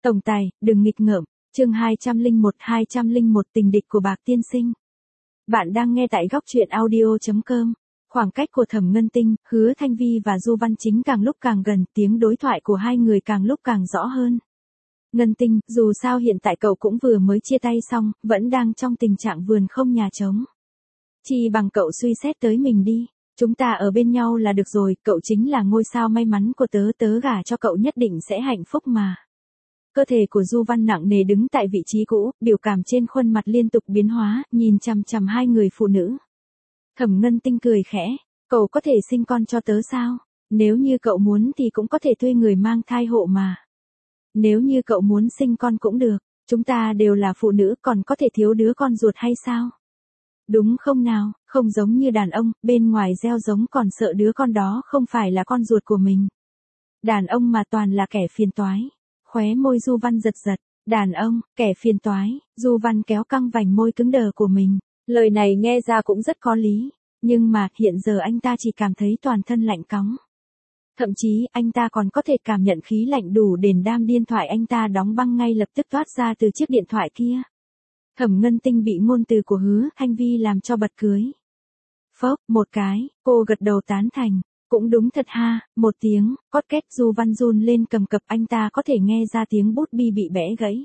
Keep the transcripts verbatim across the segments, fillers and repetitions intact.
Tổng tài, đừng nghịch ngợm. Chương hai trăm lẻ một hai trăm lẻ một Tình địch của Bạc Tiên Sinh. Bạn đang nghe tại góc truyện audio chấm com. Khoảng cách của Thẩm Ngân Tinh, Hứa Thanh Vi và Du Văn Chính càng lúc càng gần, tiếng đối thoại của hai người càng lúc càng rõ hơn. Ngân Tinh, dù sao hiện tại cậu cũng vừa mới chia tay xong, vẫn đang trong tình trạng vườn không nhà trống. Chi bằng cậu suy xét tới mình đi. Chúng ta ở bên nhau là được rồi, cậu chính là ngôi sao may mắn của tớ, tớ gả cho cậu nhất định sẽ hạnh phúc mà. Cơ thể của Du Văn nặng nề đứng tại vị trí cũ, biểu cảm trên khuôn mặt liên tục biến hóa, nhìn chằm chằm hai người phụ nữ. Thẩm Ngân Tinh cười khẽ, cậu có thể sinh con cho tớ sao? Nếu như cậu muốn thì cũng có thể thuê người mang thai hộ mà. Nếu như cậu muốn sinh con cũng được, chúng ta đều là phụ nữ còn có thể thiếu đứa con ruột hay sao? Đúng không nào, không giống như đàn ông, bên ngoài gieo giống còn sợ đứa con đó không phải là con ruột của mình. Đàn ông mà toàn là kẻ phiền toái. Khóe môi Du Văn giật giật, đàn ông, kẻ phiền toái, Du Văn kéo căng vành môi cứng đờ của mình. Lời này nghe ra cũng rất có lý, nhưng mà hiện giờ anh ta chỉ cảm thấy toàn thân lạnh cóng. Thậm chí anh ta còn có thể cảm nhận khí lạnh đủ để đam điện thoại anh ta đóng băng ngay lập tức toát ra từ chiếc điện thoại kia. Thẩm Ngân Tinh bị ngôn từ của Hứa Thanh Vi làm cho bật cười. Phốc, một cái, cô gật đầu tán thành. Cũng đúng thật ha, một tiếng, cót két Du Văn run lên cầm cập anh ta có thể nghe ra tiếng bút bi bị bẽ gãy.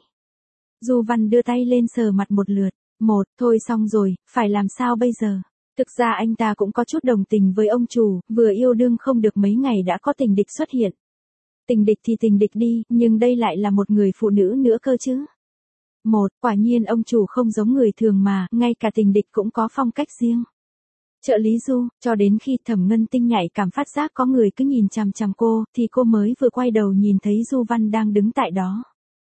Du Văn đưa tay lên sờ mặt một lượt, một, thôi xong rồi, phải làm sao bây giờ? Thực ra anh ta cũng có chút đồng tình với ông chủ, vừa yêu đương không được mấy ngày đã có tình địch xuất hiện. Tình địch thì tình địch đi, nhưng đây lại là một người phụ nữ nữa cơ chứ. Một, quả nhiên ông chủ không giống người thường mà, ngay cả tình địch cũng có phong cách riêng. Trợ lý Du, cho đến khi Thẩm Ngân Tinh nhạy cảm phát giác có người cứ nhìn chằm chằm cô, thì cô mới vừa quay đầu nhìn thấy Du Văn đang đứng tại đó.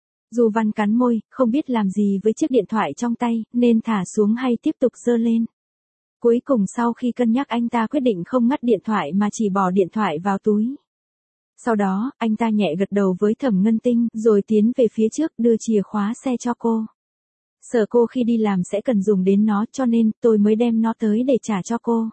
Du Văn cắn môi, không biết làm gì với chiếc điện thoại trong tay, nên thả xuống hay tiếp tục giơ lên. Cuối cùng sau khi cân nhắc anh ta quyết định không ngắt điện thoại mà chỉ bỏ điện thoại vào túi. Sau đó, anh ta nhẹ gật đầu với Thẩm Ngân Tinh, rồi tiến về phía trước đưa chìa khóa xe cho cô. Sợ cô khi đi làm sẽ cần dùng đến nó cho nên tôi mới đem nó tới để trả cho cô.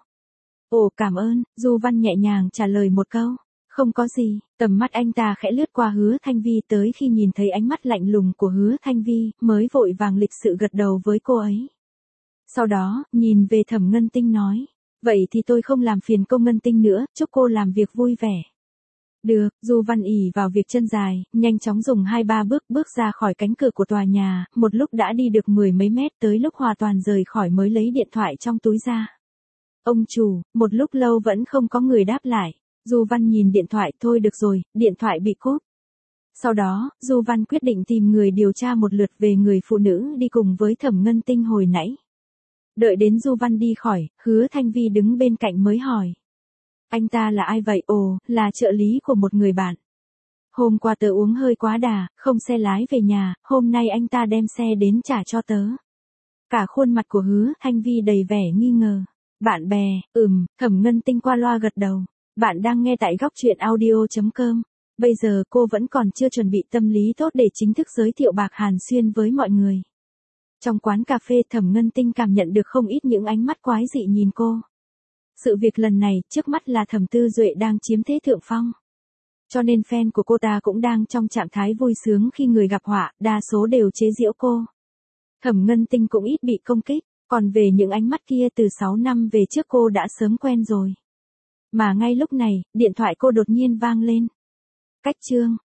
Ồ cảm ơn, Du Văn nhẹ nhàng trả lời một câu. Không có gì, tầm mắt anh ta khẽ lướt qua Hứa Thanh Vi tới khi nhìn thấy ánh mắt lạnh lùng của Hứa Thanh Vi, mới vội vàng lịch sự gật đầu với cô ấy. Sau đó, nhìn về Thẩm Ngân Tinh nói, vậy thì tôi không làm phiền cô Ngân Tinh nữa, chúc cô làm việc vui vẻ. Được, Du Văn ỷ vào việc chân dài, nhanh chóng dùng hai ba bước bước ra khỏi cánh cửa của tòa nhà, một lúc đã đi được mười mấy mét tới lúc hoàn toàn rời khỏi mới lấy điện thoại trong túi ra. Ông chủ, một lúc lâu vẫn không có người đáp lại. Du Văn nhìn điện thoại, thôi được rồi, điện thoại bị cúp. Sau đó, Du Văn quyết định tìm người điều tra một lượt về người phụ nữ đi cùng với Thẩm Ngân Tinh hồi nãy. Đợi đến Du Văn đi khỏi, Hứa Thanh Vi đứng bên cạnh mới hỏi. Anh ta là ai vậy? Ồ, là trợ lý của một người bạn. Hôm qua tớ uống hơi quá đà, không xe lái về nhà, hôm nay anh ta đem xe đến trả cho tớ. Cả khuôn mặt của Hứa Thanh Vi đầy vẻ nghi ngờ. Bạn bè, ừm, Thẩm Ngân Tinh qua loa gật đầu. Bạn đang nghe tại góc truyện audio chấm com. Bây giờ cô vẫn còn chưa chuẩn bị tâm lý tốt để chính thức giới thiệu Bạc Hàn Xuyên với mọi người. Trong quán cà phê Thẩm Ngân Tinh cảm nhận được không ít những ánh mắt quái dị nhìn cô. Sự việc lần này, trước mắt là Thẩm Tư Duệ đang chiếm thế thượng phong. Cho nên fan của cô ta cũng đang trong trạng thái vui sướng khi người gặp họa, đa số đều chế giễu cô. Thẩm Ngân Tinh cũng ít bị công kích, còn về những ánh mắt kia từ sáu năm về trước cô đã sớm quen rồi. Mà ngay lúc này, điện thoại cô đột nhiên vang lên. Cách chương.